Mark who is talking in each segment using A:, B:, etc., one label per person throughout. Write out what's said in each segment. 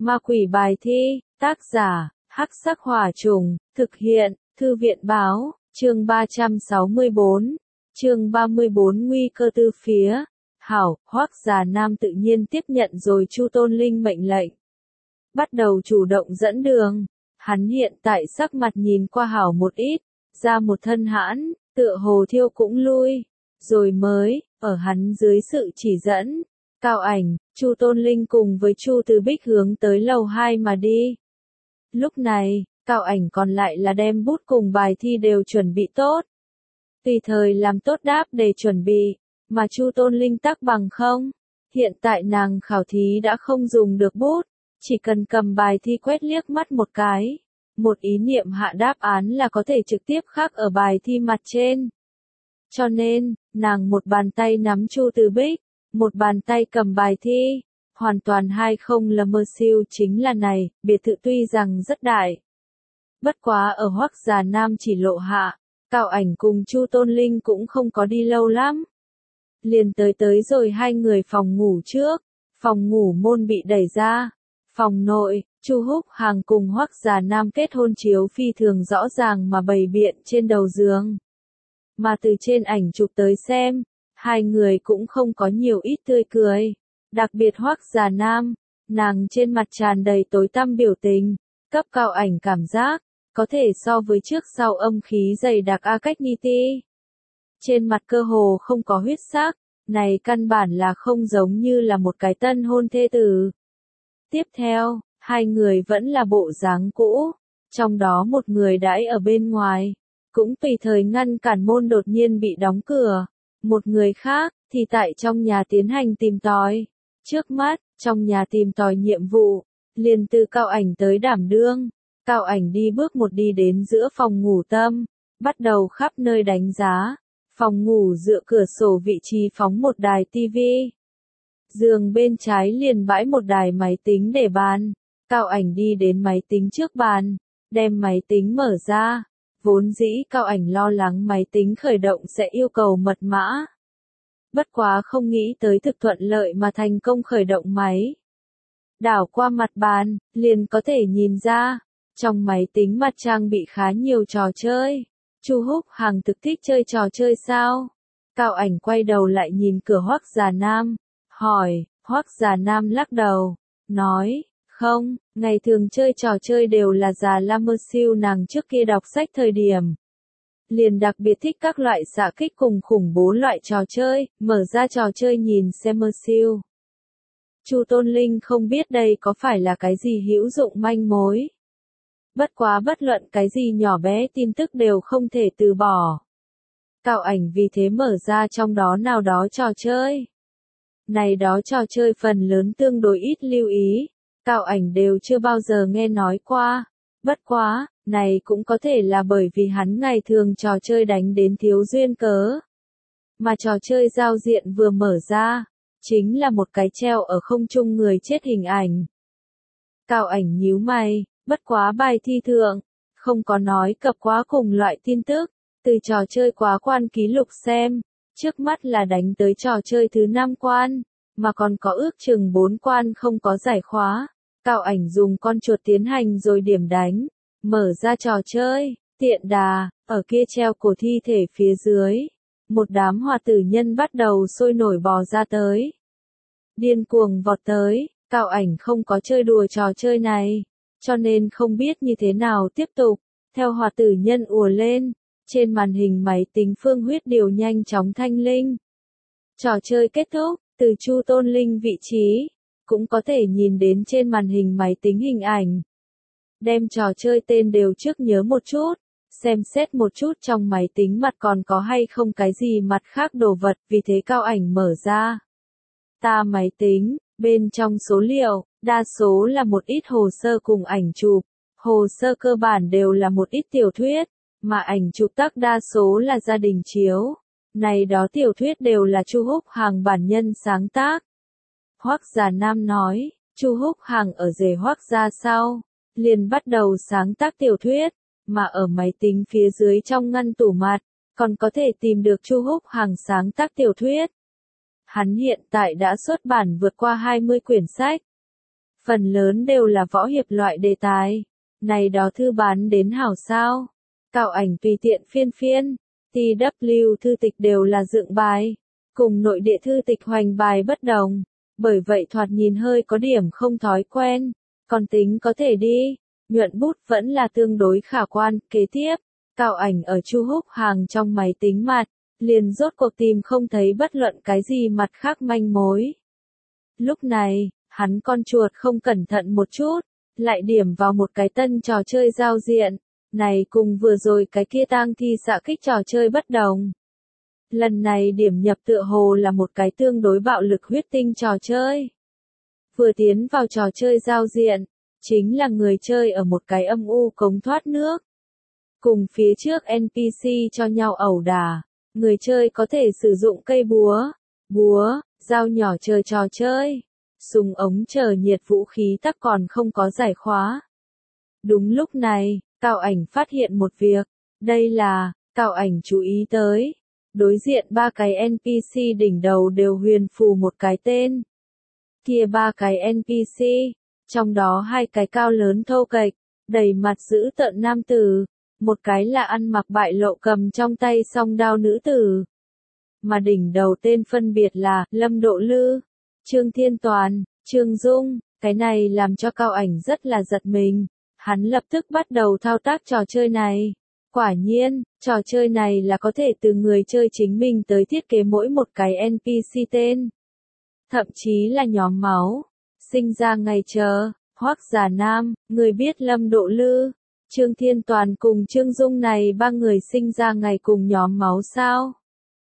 A: Ma quỷ bài thi, tác giả, Hắc Sắc Hỏa Trùng, thực hiện, Thư viện Báo, chương 364, chương 34 nguy cơ từ phía. Hảo, Hoắc Già Nam tự nhiên tiếp nhận rồi Chu Tôn Linh mệnh lệnh. Bắt đầu chủ động dẫn đường, hắn hiện tại sắc mặt nhìn qua hảo một ít, ra một thân hãn, tựa hồ thiêu cũng lui, rồi mới, ở hắn dưới sự chỉ dẫn. Cao Ảnh, Chu Tôn Linh cùng với Chu Từ Bích hướng tới lầu 2 mà đi. Lúc này, Cao Ảnh còn lại là đem bút cùng bài thi đều chuẩn bị tốt. Tùy thời làm tốt đáp để chuẩn bị, mà Chu Tôn Linh tắc bằng không. Hiện tại nàng khảo thí đã không dùng được bút, chỉ cần cầm bài thi quét liếc mắt một cái. Một ý niệm hạ đáp án là có thể trực tiếp khắc ở bài thi mặt trên. Cho nên, nàng một bàn tay nắm Chu Từ Bích, một bàn tay cầm bài thi, hoàn toàn hai không là mơ siêu chính là này, biệt thự tuy rằng rất đại. Bất quá ở Hoắc Già Nam chỉ lộ hạ, Cao Ảnh cùng Chu Tôn Linh cũng không có đi lâu lắm. Liền tới rồi hai người phòng ngủ trước, phòng ngủ môn bị đẩy ra. Phòng nội, Chu Húc Hàng cùng Hoắc Già Nam kết hôn chiếu phi thường rõ ràng mà bày biện trên đầu giường. Mà từ trên ảnh chụp tới xem, hai người cũng không có nhiều ít tươi cười. Đặc biệt Hoắc Già Nam, nàng trên mặt tràn đầy tối tăm biểu tình, cấp Cao Ảnh cảm giác, có thể so với trước sau âm khí dày đặc A Cách Ni Ti. Trên mặt cơ hồ không có huyết sắc, này căn bản là không giống như là một cái tân hôn thê tử. Tiếp theo, hai người vẫn là bộ dáng cũ, trong đó một người đãi ở bên ngoài, cũng tùy thời ngăn cản môn đột nhiên bị đóng cửa. Một người khác, thì tại trong nhà tiến hành tìm tòi. Trước mắt, trong nhà tìm tòi nhiệm vụ, liền từ Cao Ảnh tới đảm đương. Cao Ảnh đi bước một đi đến giữa phòng ngủ tâm, bắt đầu khắp nơi đánh giá. Phòng ngủ dựa cửa sổ vị trí phóng một đài tivi. Giường bên trái liền bãi một đài máy tính để bàn. Cao Ảnh đi đến máy tính trước bàn, đem máy tính mở ra. Vốn dĩ Cao Ảnh lo lắng máy tính khởi động sẽ yêu cầu mật mã. Bất quá không nghĩ tới thực thuận lợi mà thành công khởi động máy. Đảo qua mặt bàn, liền có thể nhìn ra, trong máy tính mặt trang bị khá nhiều trò chơi. Chu Húc Hàng thực thích chơi trò chơi sao? Cao Ảnh quay đầu lại nhìn cửa Hoắc Già Nam, hỏi. Hoắc Già Nam lắc đầu, nói, không, ngày thường chơi trò chơi đều là già la mơ siêu nàng trước kia đọc sách thời điểm. Liền đặc biệt thích các loại xạ kích cùng khủng bố loại trò chơi, mở ra trò chơi nhìn xem mơ siêu. Chu Tôn Linh không biết đây có phải là cái gì hữu dụng manh mối. Bất quá bất luận cái gì nhỏ bé tin tức đều không thể từ bỏ. Cao Ảnh vì thế mở ra trong đó nào đó trò chơi. Này đó trò chơi phần lớn tương đối ít lưu ý, Cao Ảnh đều chưa bao giờ nghe nói qua. Bất quá, này cũng có thể là bởi vì hắn ngày thường trò chơi đánh đến thiếu duyên cớ. Mà trò chơi giao diện vừa mở ra, chính là một cái treo ở không trung người chết hình ảnh. Cao Ảnh nhíu mày, bất quá bài thi thượng, không có nói cập quá cùng loại tin tức, từ trò chơi quá quan ký lục xem, trước mắt là đánh tới trò chơi thứ 5 quan, mà còn có ước chừng 4 quan không có giải khóa. Cao Ảnh dùng con chuột tiến hành rồi điểm đánh, mở ra trò chơi, tiện đà, ở kia treo cổ thi thể phía dưới. Một đám hòa tử nhân bắt đầu sôi nổi bò ra tới. Điên cuồng vọt tới, Cao Ảnh không có chơi đùa trò chơi này, cho nên không biết như thế nào tiếp tục. Theo hòa tử nhân ùa lên, trên màn hình máy tính phương huyết điều nhanh chóng thanh linh. Trò chơi kết thúc, từ Chu Tôn Linh vị trí, cũng có thể nhìn đến trên màn hình máy tính hình ảnh. Đem trò chơi tên đều trước nhớ một chút, xem xét một chút trong máy tính mặt còn có hay không cái gì mặt khác đồ vật, vì thế Cao Ảnh mở ra. Ta máy tính, bên trong số liệu, đa số là một ít hồ sơ cùng ảnh chụp, hồ sơ cơ bản đều là một ít tiểu thuyết, mà ảnh chụp tắc đa số là gia đình chiếu. Này đó tiểu thuyết đều là Chu Húc Hàng bản nhân sáng tác. Hoắc Già Nam nói, Chu Húc Hàng ở rể Hoắc gia sau, liền bắt đầu sáng tác tiểu thuyết, mà ở máy tính phía dưới trong ngăn tủ mặt, còn có thể tìm được Chu Húc Hàng sáng tác tiểu thuyết. Hắn hiện tại đã xuất bản vượt qua 20 quyển sách. Phần lớn đều là võ hiệp loại đề tài. Này đó thư bán đến hảo sao? Cạo ảnh tùy tiện phiên phiên. TW thư tịch đều là dựng bài. Cùng nội địa thư tịch hoành bài bất đồng. Bởi vậy thoạt nhìn hơi có điểm không thói quen. Còn tính có thể đi. Nhuận bút vẫn là tương đối khả quan. Kế tiếp, cạo ảnh ở Chu Húc Hàng trong máy tính mặt. Liền rốt cuộc tìm không thấy bất luận cái gì mặt khác manh mối. Lúc này, hắn con chuột không cẩn thận một chút, lại điểm vào một cái tân trò chơi giao diện. Này cùng vừa rồi cái kia tang thi xạ kích trò chơi bất đồng. Lần này điểm nhập tựa hồ là một cái tương đối bạo lực huyết tinh trò chơi. Vừa tiến vào trò chơi giao diện, chính là người chơi ở một cái âm u cống thoát nước. Cùng phía trước NPC cho nhau ẩu đả, người chơi có thể sử dụng cây búa, dao nhỏ chơi trò chơi. Súng ống chờ nhiệt vũ khí tắc còn không có giải khóa. Đúng lúc này, Cạo ảnh phát hiện một việc. Đây là, Cạo ảnh chú ý tới. Đối diện ba cái NPC đỉnh đầu đều huyền phù một cái tên. Kia ba cái NPC, trong đó hai cái cao lớn thô kệch, đầy mặt dữ tợn nam tử. Một cái là ăn mặc bại lộ cầm trong tay song đao nữ tử. Mà đỉnh đầu tên phân biệt là Lâm Độ Lư, Trương Thiên Toàn, Trương Dung. Cái này làm cho Cạo ảnh rất là giật mình. Hắn lập tức bắt đầu thao tác trò chơi này. Quả nhiên, trò chơi này là có thể từ người chơi chính mình tới thiết kế mỗi một cái NPC tên. Thậm chí là nhóm máu. Sinh ra ngày chờ, Hoắc Già Nam, người biết Lâm Độ Lư, Trương Thiên Toàn cùng Trương Dung này ba người sinh ra ngày cùng nhóm máu sao?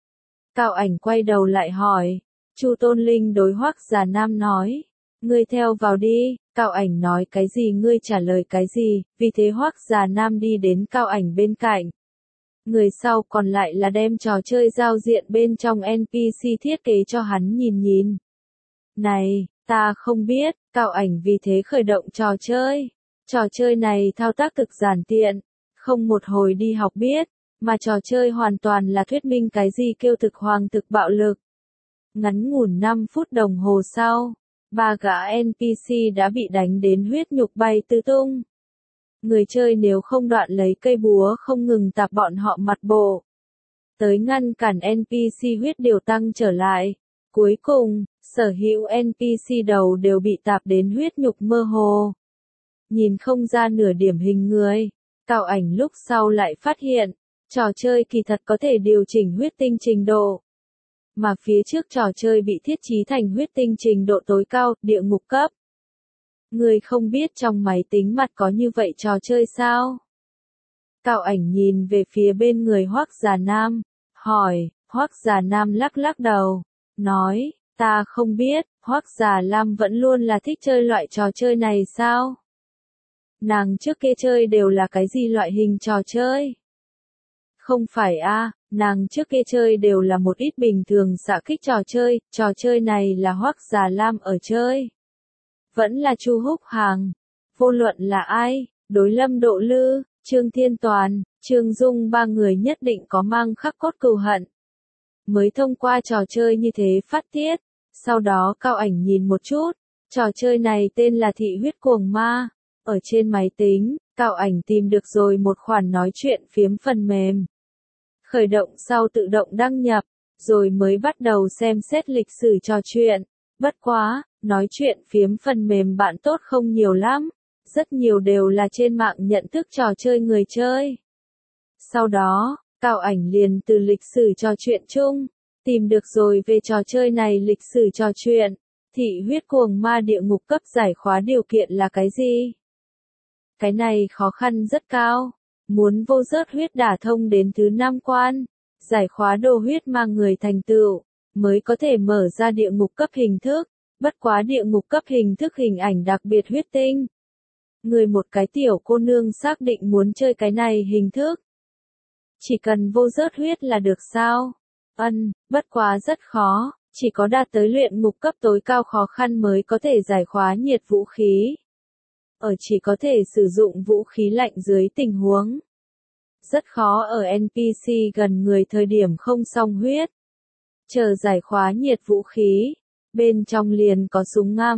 A: Cạo ảnh quay đầu lại hỏi. Chu Tôn Linh đối Hoắc Già Nam nói. Ngươi theo vào đi. Cạo ảnh nói cái gì ngươi trả lời cái gì, vì thế Hoắc Già Nam đi đến Cạo ảnh bên cạnh. Người sau còn lại là đem trò chơi giao diện bên trong NPC thiết kế cho hắn nhìn nhìn. Này, ta không biết, Cạo ảnh vì thế khởi động trò chơi. Trò chơi này thao tác cực giản tiện, không một hồi đi học biết, mà trò chơi hoàn toàn là thuyết minh cái gì kêu thực hoàng thực bạo lực. Ngắn ngủn 5 phút đồng hồ sau, ba gã NPC đã bị đánh đến huyết nhục bay tứ tung. Người chơi nếu không đoạn lấy cây búa không ngừng tạp bọn họ mặt bộ. Tới ngăn cản NPC huyết điều tăng trở lại. Cuối cùng, sở hữu NPC đầu đều bị tạp đến huyết nhục mơ hồ. Nhìn không ra nửa điểm hình người. Cạo ảnh lúc sau lại phát hiện, trò chơi kỳ thật có thể điều chỉnh huyết tinh trình độ. Mà phía trước trò chơi bị thiết trí thành huyết tinh trình độ tối cao, địa ngục cấp. Người không biết trong máy tính mặt có như vậy trò chơi sao? Cạo ảnh nhìn về phía bên người Hoắc Già Nam, hỏi. Hoắc Già Nam lắc lắc đầu, nói, ta không biết. Hoắc Già Lam vẫn luôn là thích chơi loại trò chơi này sao? Nàng trước kia chơi đều là cái gì loại hình trò chơi? Không phải a, nàng trước kia chơi đều là một ít bình thường xạ kích trò chơi này là Hoắc Già Lam ở chơi. Vẫn là Chu Húc Hàng. Vô luận là ai, đối Lâm Độ Lư, Trương Thiên Toàn, Trương Dung ba người nhất định có mang khắc cốt cừu hận. Mới thông qua trò chơi như thế phát tiết, sau đó Cạo ảnh nhìn một chút, trò chơi này tên là Thị Huyết Cuồng Ma. Ở trên máy tính, Cạo ảnh tìm được rồi một khoản nói chuyện phiếm phần mềm. Khởi động sau tự động đăng nhập, rồi mới bắt đầu xem xét lịch sử trò chuyện. Bất quá, nói chuyện phiếm phần mềm bạn tốt không nhiều lắm, rất nhiều đều là trên mạng nhận thức trò chơi người chơi. Sau đó, Cạo ảnh liền từ lịch sử trò chuyện chung, tìm được rồi về trò chơi này lịch sử trò chuyện. Thị huyết cuồng ma địa ngục cấp giải khóa điều kiện là cái gì? Cái này khó khăn rất cao. Muốn vô rớt huyết đả thông đến thứ 5 quan, giải khóa đồ huyết ma người thành tựu, mới có thể mở ra địa ngục cấp hình thức. Bất quá địa ngục cấp hình thức hình ảnh đặc biệt huyết tinh. Người một cái tiểu cô nương xác định muốn chơi cái này hình thức. Chỉ cần vô rớt huyết là được sao? Bất quá rất khó, chỉ có đạt tới luyện ngục cấp tối cao khó khăn mới có thể giải khóa nhiệt vũ khí. Ở chỉ có thể sử dụng vũ khí lạnh dưới tình huống. Rất khó ở NPC gần người thời điểm không xong huyết. Chờ giải khóa nhiệt vũ khí, bên trong liền có súng ngắm,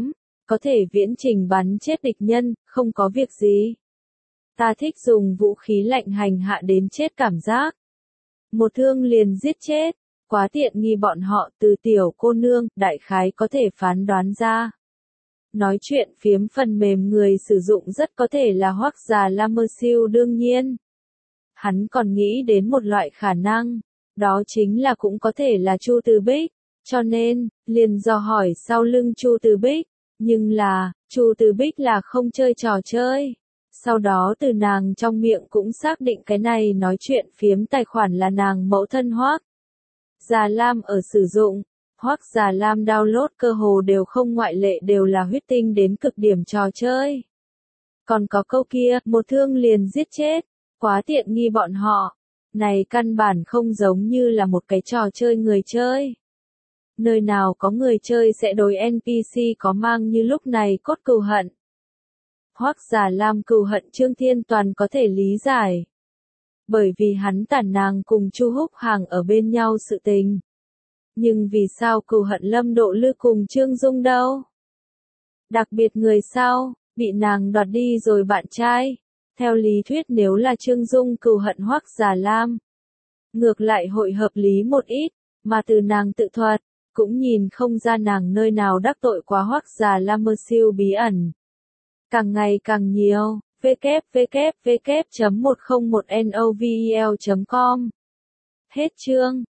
A: có thể viễn trình bắn chết địch nhân, không có việc gì. Ta thích dùng vũ khí lạnh hành hạ đến chết cảm giác. Một thương liền giết chết, quá tiện nghi bọn họ. Từ tiểu cô nương, đại khái có thể phán đoán ra. Nói chuyện phiếm phần mềm người sử dụng rất có thể là Hoắc Già Lam Mơ Siêu đương nhiên. Hắn còn nghĩ đến một loại khả năng, đó chính là cũng có thể là Chu Từ Bích, cho nên, liền dò hỏi sau lưng Chu Từ Bích, nhưng là, Chu Từ Bích là không chơi trò chơi. Sau đó từ nàng trong miệng cũng xác định cái này nói chuyện phiếm tài khoản là nàng mẫu thân Hoắc Già Lam ở sử dụng. Hoắc Già Lam download cơ hồ đều không ngoại lệ đều là huyết tinh đến cực điểm trò chơi. Còn có câu kia, một thương liền giết chết, quá tiện nghi bọn họ. Này căn bản không giống như là một cái trò chơi người chơi. Nơi nào có người chơi sẽ đối NPC có mang như lúc này cốt cừu hận. Hoắc Già Lam cừu hận Trương Thiên Toàn có thể lý giải. Bởi vì hắn tản nàng cùng Chu Húc Hàng ở bên nhau sự tình. Nhưng vì sao cừu hận Lâm Độ Lư cùng Trương Dung đâu? Đặc biệt người sau, bị nàng đoạt đi rồi bạn trai. Theo lý thuyết nếu là Trương Dung cừu hận Hoắc Già Lam, ngược lại hội hợp lý một ít, mà từ nàng tự thuật, cũng nhìn không ra nàng nơi nào đắc tội quá Hoắc Già Lam Mơ Siêu bí ẩn. Càng ngày càng nhiều, www.101novel.com. Hết chương.